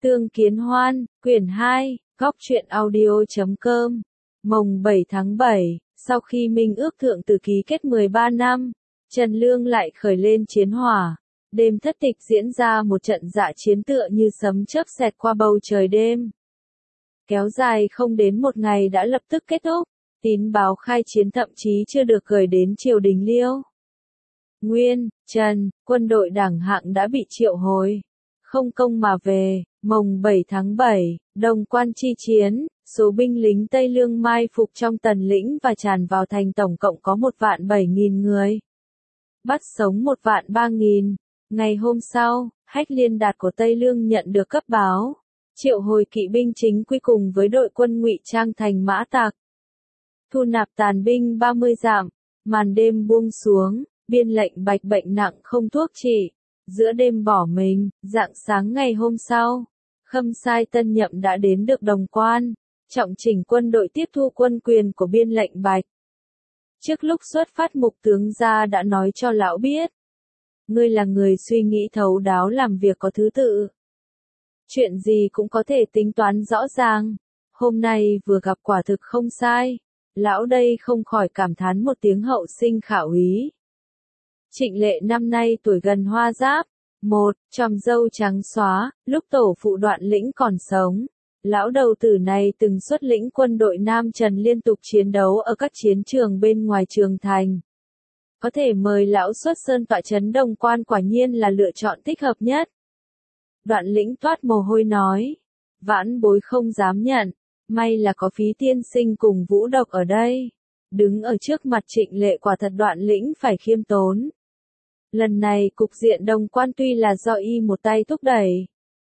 Tương Kiến Hoan, quyển 2, góc truyện audio.com. Mồng 7 tháng 7, sau khi Minh Ước Thượng Tử ký kết 13 năm, Trần Lương lại khởi lên chiến hỏa. Đêm thất tịch diễn ra một trận dạ chiến tựa như sấm chớp xẹt qua bầu trời đêm. Kéo dài không đến một ngày đã lập tức kết thúc, tín báo khai chiến thậm chí chưa được gửi đến triều đình Liêu. Nguyên, Trần, quân đội đảng hạng đã bị triệu hồi. Không công mà về, mồng 7 tháng 7, Đồng Quan chi chiến, số binh lính Tây Lương mai phục trong Tần lĩnh và tràn vào thành tổng cộng có 1.007.000 người. Bắt sống 1.003.000. Ngày hôm sau, Hách Liên Đạt của Tây Lương nhận được cấp báo, triệu hồi kỵ binh chính quy cùng với đội quân ngụy trang thành mã tặc. Thu nạp tàn binh 30 dặm, màn đêm buông xuống, biên lệnh Bạch bệnh nặng không thuốc trị. Giữa đêm bỏ mình, rạng sáng ngày hôm sau, Khâm Sai tân nhậm đã đến được Đồng Quan, trọng chỉnh quân đội tiếp thu quân quyền của biên lệnh Bạch. Trước lúc xuất phát Mục tướng gia đã nói cho lão biết, ngươi là người suy nghĩ thấu đáo làm việc có thứ tự. Chuyện gì cũng có thể tính toán rõ ràng, hôm nay vừa gặp quả thực không sai, lão đây không khỏi cảm thán một tiếng hậu sinh khả úy. Trịnh Lệ năm nay tuổi gần hoa giáp, tròm râu trắng xóa, lúc tổ phụ Đoạn Lĩnh còn sống. Lão đầu tử này từng xuất lĩnh quân đội Nam Trần liên tục chiến đấu ở các chiến trường bên ngoài Trường Thành. Có thể mời lão xuất sơn tọa trấn Đồng Quan quả nhiên là lựa chọn thích hợp nhất. Đoạn Lĩnh toát mồ hôi nói, vãn bối không dám nhận, may là có Phí tiên sinh cùng Vũ Độc ở đây. Đứng ở trước mặt Trịnh Lệ quả thật Đoạn Lĩnh phải khiêm tốn. Lần này cục diện Đồng Quan tuy là do y một tay thúc đẩy.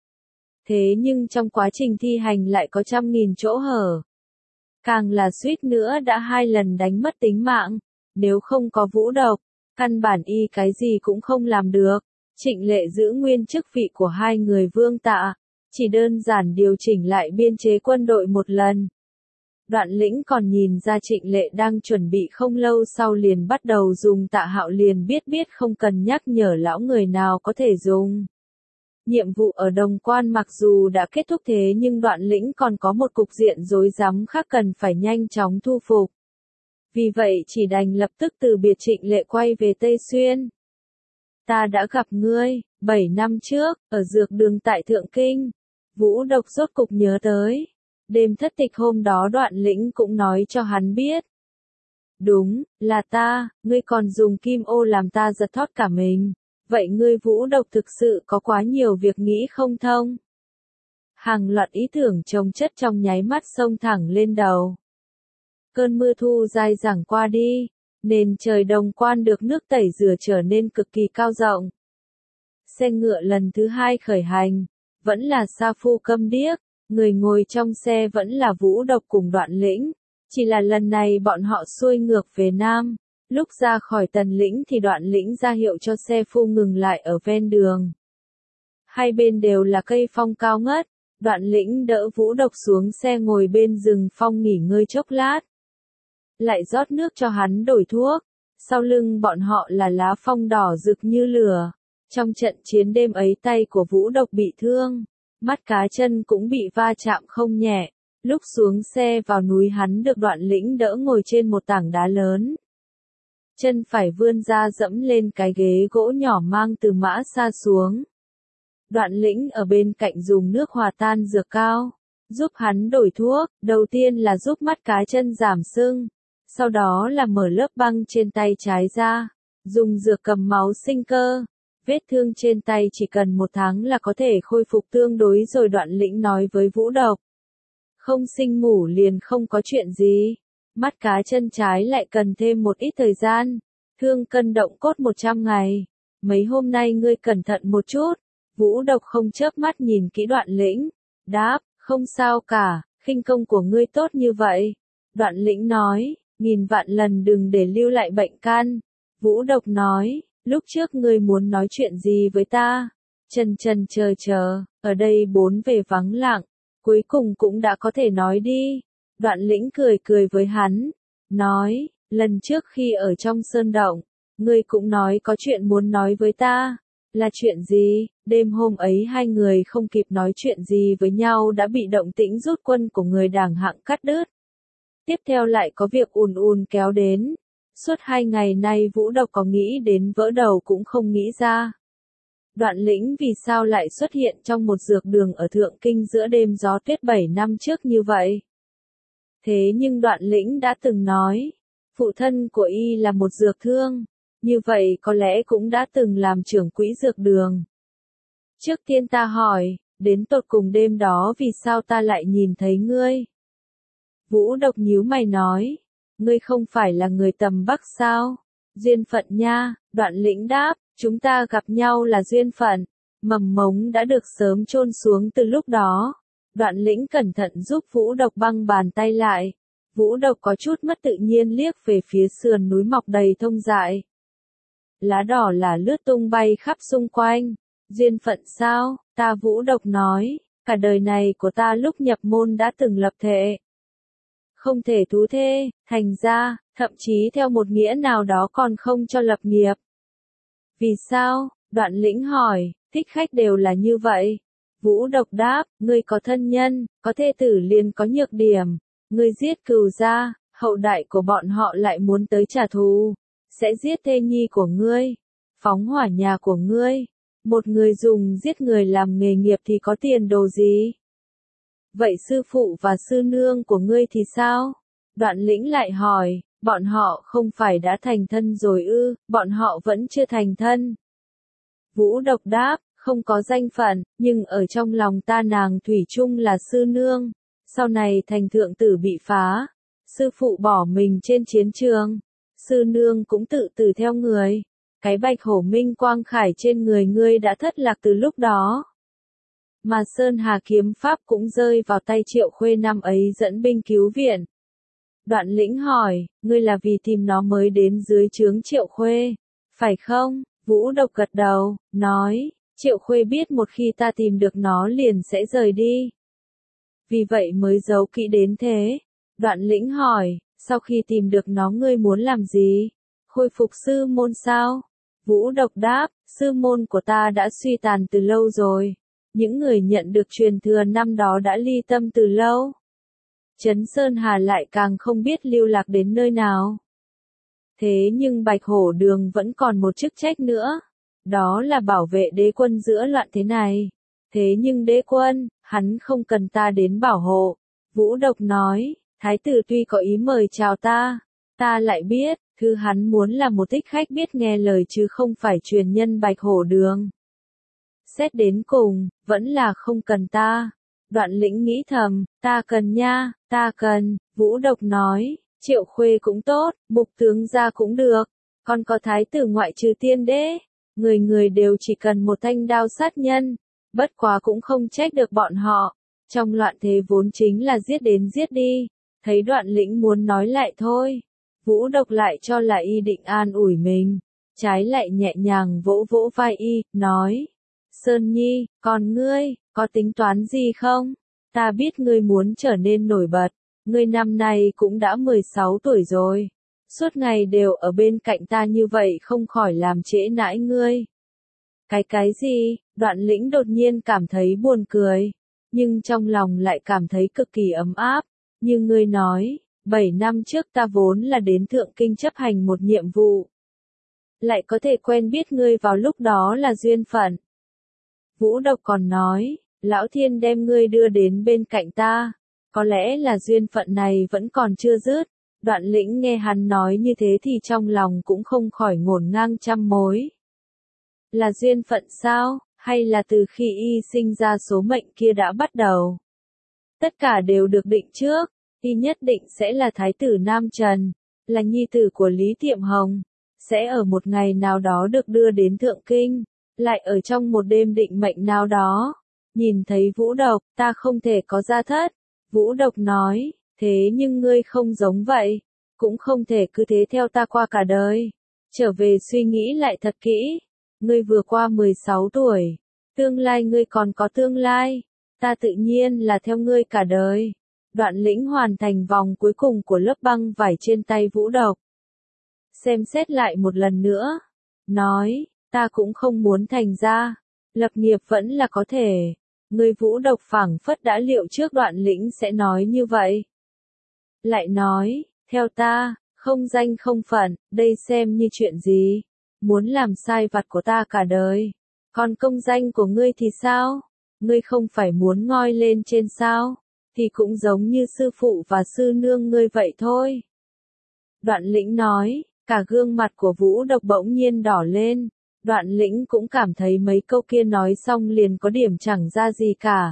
Thế nhưng trong quá trình thi hành lại có trăm nghìn chỗ hở. Càng là suýt nữa đã 2 lần đánh mất tính mạng. Nếu không có Vũ Độc, căn bản y cái gì cũng không làm được. Trịnh Lệ giữ nguyên chức vị của 2 người Vương Tạ, chỉ đơn giản điều chỉnh lại biên chế quân đội một lần. Đoạn Lĩnh còn nhìn ra Trịnh Lệ đang chuẩn bị không lâu sau liền bắt đầu dùng Tạ Hạo liền biết không cần nhắc nhở lão người nào có thể dùng. Nhiệm vụ ở Đồng Quan mặc dù đã kết thúc thế nhưng Đoạn Lĩnh còn có một cục diện rối rắm khác cần phải nhanh chóng thu phục. Vì vậy chỉ đành lập tức từ biệt Trịnh Lệ quay về Tây Xuyên. Ta đã gặp ngươi, 7 năm trước, ở dược đường tại Thượng Kinh. Vũ Độc rốt cục nhớ tới. Đêm thất tịch hôm đó Đoạn Lĩnh cũng nói cho hắn biết. Đúng, là ta, ngươi còn dùng kim ô làm ta giật thót cả mình. Vậy ngươi Vũ Độc thực sự có quá nhiều việc nghĩ không thông. Hàng loạt ý tưởng chồng chất trong nháy mắt xông thẳng lên đầu. Cơn mưa thu dai dẳng qua đi, nền trời Đồng Quan được nước tẩy rửa trở nên cực kỳ cao rộng. Xe ngựa lần thứ 2 khởi hành, vẫn là Sa Phu Câm Điếc, người ngồi trong xe vẫn là Vũ Độc cùng Đoạn Lĩnh, chỉ là lần này bọn họ xuôi ngược về Nam. Lúc ra khỏi Tần lĩnh thì Đoạn Lĩnh ra hiệu cho xe phu ngừng lại ở ven đường. Hai bên đều là cây phong cao ngất, Đoạn Lĩnh đỡ Vũ Độc xuống xe ngồi bên rừng phong nghỉ ngơi chốc lát. Lại rót nước cho hắn đổi thuốc, sau lưng bọn họ là lá phong đỏ rực như lửa. Trong trận chiến đêm ấy tay của Vũ Độc bị thương, mắt cá chân cũng bị va chạm không nhẹ. Lúc xuống xe vào núi hắn được Đoạn Lĩnh đỡ ngồi trên một tảng đá lớn. Chân phải vươn ra dẫm lên cái ghế gỗ nhỏ mang từ Mã Sa xuống. Đoạn Lĩnh ở bên cạnh dùng nước hòa tan dược cao, giúp hắn đổi thuốc, đầu tiên là giúp mắt cá chân giảm sưng, sau đó là mở lớp băng trên tay trái ra, dùng dược cầm máu sinh cơ. Vết thương trên tay chỉ cần 1 tháng là có thể khôi phục tương đối rồi. Đoạn Lĩnh nói với Vũ Độc. Không sinh mủ liền không có chuyện gì. Mắt cá chân trái lại cần thêm một ít thời gian. Thương cân động cốt 100 ngày. Mấy hôm nay ngươi cẩn thận một chút. Vũ Độc không chớp mắt nhìn kỹ Đoạn Lĩnh. Đáp, không sao cả, khinh công của ngươi tốt như vậy. Đoạn Lĩnh nói, nghìn vạn lần đừng để lưu lại bệnh căn. Vũ Độc nói, lúc trước ngươi muốn nói chuyện gì với ta? Chần chờ, ở đây 4 về vắng lặng. Cuối cùng cũng đã có thể nói đi. Đoạn Lĩnh cười với hắn. Nói, lần trước khi ở trong sơn động, ngươi cũng nói có chuyện muốn nói với ta. Là chuyện gì? Đêm hôm ấy hai người không kịp nói chuyện gì với nhau đã bị động tĩnh rút quân của người Đảng Hạng cắt đứt. Tiếp theo lại có việc ùn ùn kéo đến. Suốt 2 ngày nay Vũ Độc có nghĩ đến vỡ đầu cũng không nghĩ ra. Đoạn Lĩnh vì sao lại xuất hiện trong một dược đường ở Thượng Kinh giữa đêm gió tuyết 7 năm trước như vậy? Thế nhưng Đoạn Lĩnh đã từng nói, phụ thân của y là một dược thương, như vậy có lẽ cũng đã từng làm trưởng quỹ dược đường. Trước tiên ta hỏi, đến tột cùng đêm đó vì sao ta lại nhìn thấy ngươi? Vũ Độc nhíu mày nói, ngươi không phải là người tầm Bắc sao? Duyên phận nha, Đoạn Lĩnh đáp, chúng ta gặp nhau là duyên phận, mầm mống đã được sớm chôn xuống từ lúc đó. Đoạn Lĩnh cẩn thận giúp Vũ Độc băng bàn tay lại. Vũ Độc có chút mất tự nhiên liếc về phía sườn núi mọc đầy thông dại. Lá đỏ là lướt tung bay khắp xung quanh. Duyên phận sao? Ta Vũ Độc nói, cả đời này của ta lúc nhập môn đã từng lập thệ. Không thể thú thê, thành ra, thậm chí theo một nghĩa nào đó còn không cho lập nghiệp. Vì sao? Đoạn Lĩnh hỏi, thích khách đều là như vậy. Vũ Độc đáp, ngươi có thân nhân, có thê tử liền có nhược điểm. Ngươi giết cừu gia, hậu đại của bọn họ lại muốn tới trả thù. Sẽ giết thê nhi của ngươi, phóng hỏa nhà của ngươi. Một người dùng giết người làm nghề nghiệp thì có tiền đồ gì? Vậy sư phụ và sư nương của ngươi thì sao? Đoạn Lĩnh lại hỏi, bọn họ không phải đã thành thân rồi ư, bọn họ vẫn chưa thành thân. Vũ Độc đáp, không có danh phận, nhưng ở trong lòng ta nàng thủy chung là sư nương. Sau này thành thượng tử bị phá, sư phụ bỏ mình trên chiến trường, sư nương cũng tự tử theo người. Cái bạch hổ minh quang khải trên người ngươi đã thất lạc từ lúc đó. Mà Sơn Hà kiếm pháp cũng rơi vào tay Triệu Khuê năm ấy dẫn binh cứu viện. Đoạn Lĩnh hỏi, ngươi là vì tìm nó mới đến dưới trướng Triệu Khuê, phải không? Vũ Độc gật đầu, nói, Triệu Khuê biết một khi ta tìm được nó liền sẽ rời đi. Vì vậy mới giấu kỹ đến thế. Đoạn Lĩnh hỏi, sau khi tìm được nó ngươi muốn làm gì? Khôi phục sư môn sao? Vũ Độc đáp, sư môn của ta đã suy tàn từ lâu rồi. Những người nhận được truyền thừa năm đó đã ly tâm từ lâu. Trấn Sơn Hà lại càng không biết lưu lạc đến nơi nào. Thế nhưng Bạch Hổ Đường vẫn còn một chức trách nữa. Đó là bảo vệ đế quân giữa loạn thế này. Thế nhưng đế quân, hắn không cần ta đến bảo hộ. Vũ Độc nói, thái tử tuy có ý mời chào ta lại biết, thứ hắn muốn là một thích khách biết nghe lời chứ không phải truyền nhân Bạch Hổ Đường. Xét đến cùng, vẫn là không cần ta. Đoạn Lĩnh nghĩ thầm, ta cần nha, ta cần. Vũ Độc nói, Triệu Khuê cũng tốt, Mục tướng gia cũng được. Còn có thái tử ngoại trừ tiên đế. Người người đều chỉ cần một thanh đao sát nhân. Bất quá cũng không trách được bọn họ. Trong loạn thế vốn chính là giết đến giết đi. Thấy Đoạn Lĩnh muốn nói lại thôi. Vũ Độc lại cho là y định an ủi mình. Trái lại nhẹ nhàng vỗ vỗ vai y, nói. Sơn Nhi, còn ngươi, có tính toán gì không? Ta biết ngươi muốn trở nên nổi bật. Ngươi năm nay cũng đã 16 tuổi rồi. Suốt ngày đều ở bên cạnh ta như vậy không khỏi làm trễ nải ngươi. Cái gì? Đoạn Lĩnh đột nhiên cảm thấy buồn cười. Nhưng trong lòng lại cảm thấy cực kỳ ấm áp. Như ngươi nói, 7 năm trước ta vốn là đến Thượng Kinh chấp hành một nhiệm vụ. Lại có thể quen biết ngươi vào lúc đó là duyên phận. Vũ Độc còn nói, Lão Thiên đem ngươi đưa đến bên cạnh ta. Có lẽ là duyên phận này vẫn còn chưa dứt. Đoạn Lĩnh nghe hắn nói như thế thì trong lòng cũng không khỏi ngổn ngang trăm mối. Là duyên phận sao, hay là từ khi y sinh ra số mệnh kia đã bắt đầu? Tất cả đều được định trước, y nhất định sẽ là thái tử Nam Trần, là nhi tử của Lý Tiệm Hồng, sẽ ở một ngày nào đó được đưa đến Thượng Kinh, lại ở trong một đêm định mệnh nào đó. Nhìn thấy Vũ Độc, ta không thể có gia thất. Vũ Độc nói, thế nhưng ngươi không giống vậy, cũng không thể cứ thế theo ta qua cả đời. Trở về suy nghĩ lại thật kỹ, ngươi vừa qua 16 tuổi, tương lai ngươi còn có tương lai, ta tự nhiên là theo ngươi cả đời. Đoạn Lĩnh hoàn thành vòng cuối cùng của lớp băng vải trên tay Vũ Độc. Xem xét lại một lần nữa, nói, ta cũng không muốn thành ra. Lập nghiệp vẫn là có thể. Người Vũ Độc phảng phất đã liệu trước Đoạn Lĩnh sẽ nói như vậy. Lại nói, theo ta, không danh không phận, đây xem như chuyện gì? Muốn làm sai vặt của ta cả đời. Còn công danh của ngươi thì sao? Ngươi không phải muốn ngoi lên trên sao? Thì cũng giống như sư phụ và sư nương ngươi vậy thôi. Đoạn Lĩnh nói, cả gương mặt của Vũ Độc bỗng nhiên đỏ lên. Đoạn Lĩnh cũng cảm thấy mấy câu kia nói xong liền có điểm chẳng ra gì cả.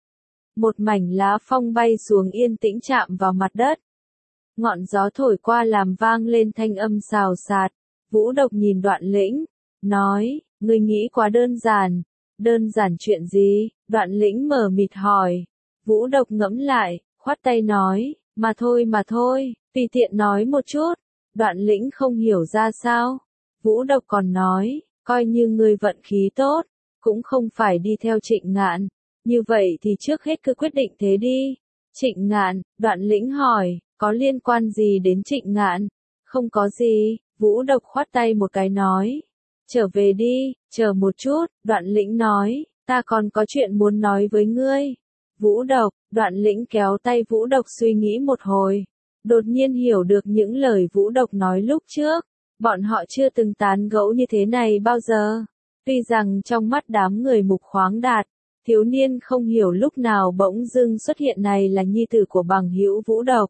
Một mảnh lá phong bay xuống yên tĩnh chạm vào mặt đất. Ngọn gió thổi qua làm vang lên thanh âm xào xạc. Vũ Độc nhìn Đoạn Lĩnh, nói, ngươi nghĩ quá đơn giản. Đơn giản chuyện gì? Đoạn Lĩnh mờ mịt hỏi. Vũ Độc ngẫm lại, khoát tay nói, mà thôi, tùy tiện nói một chút. Đoạn Lĩnh không hiểu ra sao. Vũ Độc còn nói, coi như ngươi vận khí tốt, cũng không phải đi theo Trịnh Ngạn. Như vậy thì trước hết cứ quyết định thế đi. Trịnh Ngạn, Đoạn Lĩnh hỏi, có liên quan gì đến Trịnh Ngạn? Không có gì, Vũ Độc khoát tay một cái nói. Trở về đi, chờ một chút, Đoạn Lĩnh nói, ta còn có chuyện muốn nói với ngươi. Vũ Độc, Đoạn Lĩnh kéo tay Vũ Độc suy nghĩ một hồi. Đột nhiên hiểu được những lời Vũ Độc nói lúc trước. Bọn họ chưa từng tán gẫu như thế này bao giờ. Tuy rằng trong mắt đám người Mục Khoáng Đạt, thiếu niên không hiểu lúc nào bỗng dưng xuất hiện này là nhi tử của bằng hữu Vũ Độc.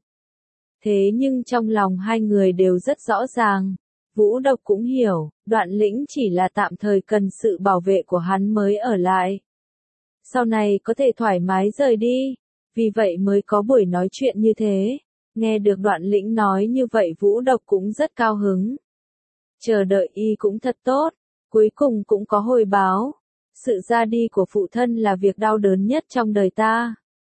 Thế nhưng trong lòng hai người đều rất rõ ràng. Vũ Độc cũng hiểu, Đoạn Lĩnh chỉ là tạm thời cần sự bảo vệ của hắn mới ở lại. Sau này có thể thoải mái rời đi. Vì vậy mới có buổi nói chuyện như thế. Nghe được Đoạn Lĩnh nói như vậy Vũ Độc cũng rất cao hứng. Chờ đợi y cũng thật tốt, cuối cùng cũng có hồi báo. Sự ra đi của phụ thân là việc đau đớn nhất trong đời ta.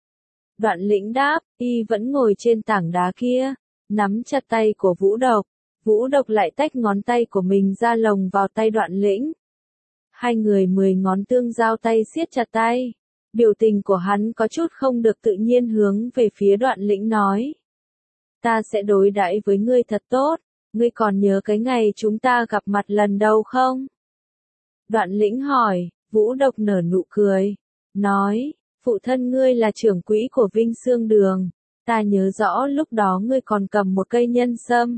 Đoạn Lĩnh đáp, y vẫn ngồi trên tảng đá kia, nắm chặt tay của Vũ Độc. Vũ Độc lại tách ngón tay của mình ra lồng vào tay Đoạn Lĩnh. Hai người 10 ngón tương giao tay siết chặt tay. Biểu tình của hắn có chút không được tự nhiên hướng về phía Đoạn Lĩnh nói. Ta sẽ đối đãi với ngươi thật tốt. Ngươi còn nhớ cái ngày chúng ta gặp mặt lần đầu không? Đoạn Lĩnh hỏi, Vũ Độc nở nụ cười. Nói, phụ thân ngươi là trưởng quỹ của Vinh Xương Đường. Ta nhớ rõ lúc đó ngươi còn cầm một cây nhân sâm.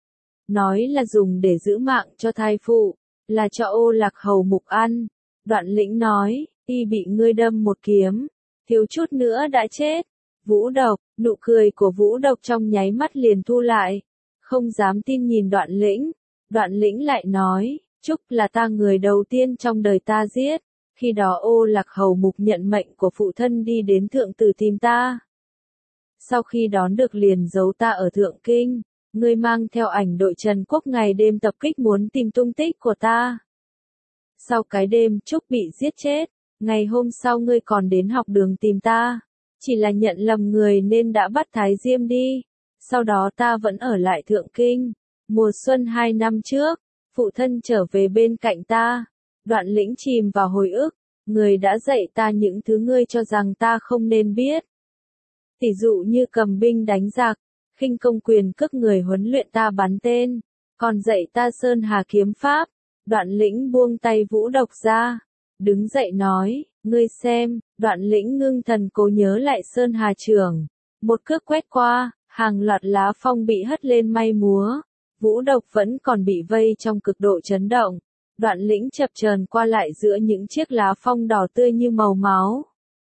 Nói là dùng để giữ mạng cho thai phụ, là cho Ô Lạc Hầu Mục ăn. Đoạn Lĩnh nói, y bị ngươi đâm một kiếm, thiếu chút nữa đã chết. Vũ Độc, nụ cười của Vũ Độc trong nháy mắt liền thu lại. Không dám tin nhìn Đoạn Lĩnh. Đoạn Lĩnh lại nói, Trúc là ta người đầu tiên trong đời ta giết. Khi đó Ô Lạc Hầu Mục nhận mệnh của phụ thân đi đến Thượng Tử tìm ta. Sau khi đón được liền giấu ta ở Thượng Kinh. Ngươi mang theo ảnh đội Trần Quốc ngày đêm tập kích muốn tìm tung tích của ta. Sau cái đêm Trúc bị giết chết, ngày hôm sau ngươi còn đến học đường tìm ta. Chỉ là nhận lầm người nên đã bắt Thái Diêm đi. Sau đó ta vẫn ở lại Thượng Kinh. Mùa xuân 2 năm trước, phụ thân trở về bên cạnh ta. Đoạn Lĩnh chìm vào hồi ức. Người đã dạy ta những thứ ngươi cho rằng ta không nên biết. Tỷ dụ như cầm binh đánh giặc, khinh công quyền cước người huấn luyện ta bắn tên. Còn dạy ta Sơn Hà kiếm pháp. Đoạn Lĩnh buông tay Vũ Độc ra. Đứng dậy nói, ngươi xem. Đoạn Lĩnh ngưng thần cố nhớ lại Sơn Hà trưởng. Một cước quét qua, hàng loạt lá phong bị hất lên may múa. Vũ Độc vẫn còn bị vây trong cực độ chấn động. Đoạn Lĩnh chập chờn qua lại giữa những chiếc lá phong đỏ tươi như màu máu.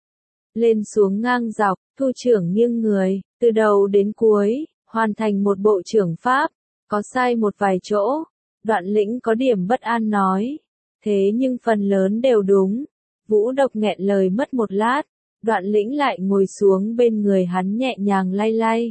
Lên xuống ngang dọc, thu trưởng nghiêng người, từ đầu đến cuối, hoàn thành một bộ trưởng pháp. Có sai một vài chỗ. Đoạn Lĩnh có điểm bất an nói. Thế nhưng phần lớn đều đúng. Vũ Độc nghẹn lời mất một lát. Đoạn Lĩnh lại ngồi xuống bên người hắn nhẹ nhàng lay lay.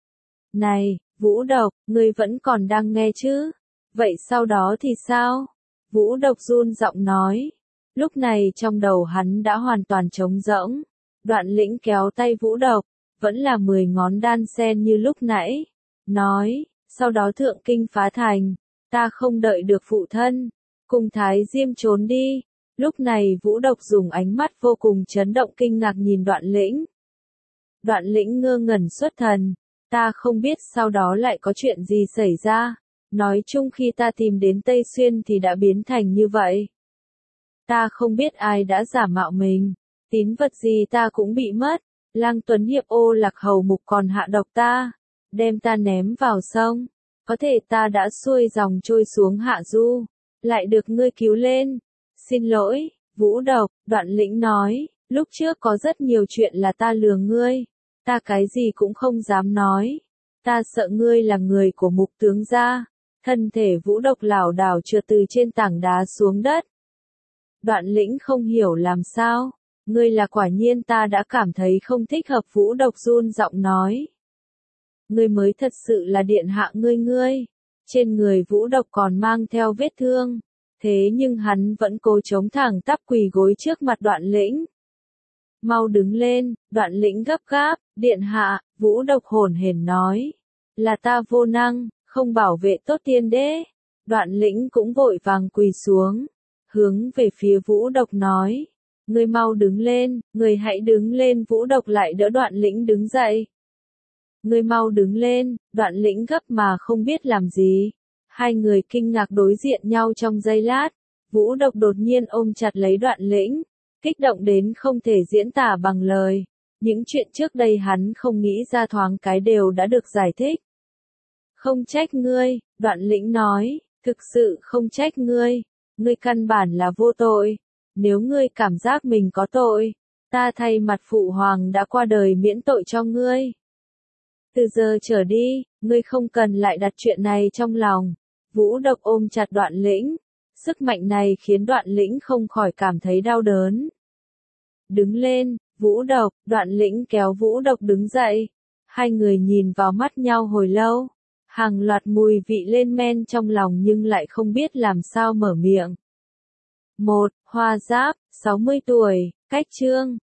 Này, Vũ Độc, ngươi vẫn còn đang nghe chứ? Vậy sau đó thì sao? Vũ Độc run giọng nói. Lúc này trong đầu hắn đã hoàn toàn trống rỗng. Đoạn Lĩnh kéo tay Vũ Độc, vẫn là 10 ngón đan sen như lúc nãy. Nói, sau đó Thượng Kinh phá thành, ta không đợi được phụ thân, cùng Thái Diêm trốn đi. Lúc này Vũ Độc dùng ánh mắt vô cùng chấn động kinh ngạc nhìn Đoạn Lĩnh. Đoạn Lĩnh ngơ ngẩn xuất thần, ta không biết sau đó lại có chuyện gì xảy ra. Nói chung khi ta tìm đến Tây Xuyên thì đã biến thành như vậy. Ta không biết ai đã giả mạo mình, tín vật gì ta cũng bị mất. Lăng Tuấn Hiệp ô lạc hầu mục còn hạ độc ta, đem ta ném vào sông. Có thể ta đã xuôi dòng trôi xuống hạ du, lại được ngươi cứu lên. Xin lỗi, Vũ Độc, Đoạn Lĩnh nói, lúc trước có rất nhiều chuyện là ta lừa ngươi, ta cái gì cũng không dám nói. Ta sợ ngươi là người của mục tướng gia. Thân thể Vũ Độc lảo đảo trượt từ trên tảng đá xuống đất. Đoạn Lĩnh không hiểu làm sao, ngươi là quả nhiên ta đã cảm thấy không thích hợp. Vũ Độc run giọng nói. Ngươi mới thật sự là điện hạ ngươi. Trên người Vũ Độc còn mang theo vết thương, thế nhưng hắn vẫn cố chống thẳng tắp quỳ gối trước mặt Đoạn Lĩnh. Mau đứng lên, Đoạn Lĩnh gấp gáp, điện hạ, Vũ Độc hổn hển nói. Là ta vô năng, không bảo vệ tốt tiên đế. Đoạn Lĩnh cũng vội vàng quỳ xuống, hướng về phía Vũ Độc nói. Ngươi mau đứng lên, ngươi hãy đứng lên. Vũ Độc lại đỡ Đoạn Lĩnh đứng dậy. Ngươi mau đứng lên, Đoạn Lĩnh gấp mà không biết làm gì. Hai người kinh ngạc đối diện nhau trong giây lát. Vũ Độc đột nhiên ôm chặt lấy Đoạn Lĩnh, kích động đến không thể diễn tả bằng lời. Những chuyện trước đây hắn không nghĩ ra thoáng cái đều đã được giải thích. Không trách ngươi, Đoạn Lĩnh nói, thực sự không trách ngươi. Ngươi căn bản là vô tội. Nếu ngươi cảm giác mình có tội, ta thay mặt phụ hoàng đã qua đời miễn tội cho ngươi. Từ giờ trở đi, ngươi không cần lại đặt chuyện này trong lòng. Vũ Độc ôm chặt Đoạn Lĩnh. Sức mạnh này khiến Đoạn Lĩnh không khỏi cảm thấy đau đớn. Đứng lên, Vũ Độc, Đoạn Lĩnh kéo Vũ Độc đứng dậy. Hai người nhìn vào mắt nhau hồi lâu. Hàng loạt mùi vị lên men trong lòng nhưng lại không biết làm sao mở miệng. 1. Hoa Giáp, 60 tuổi, cách chương.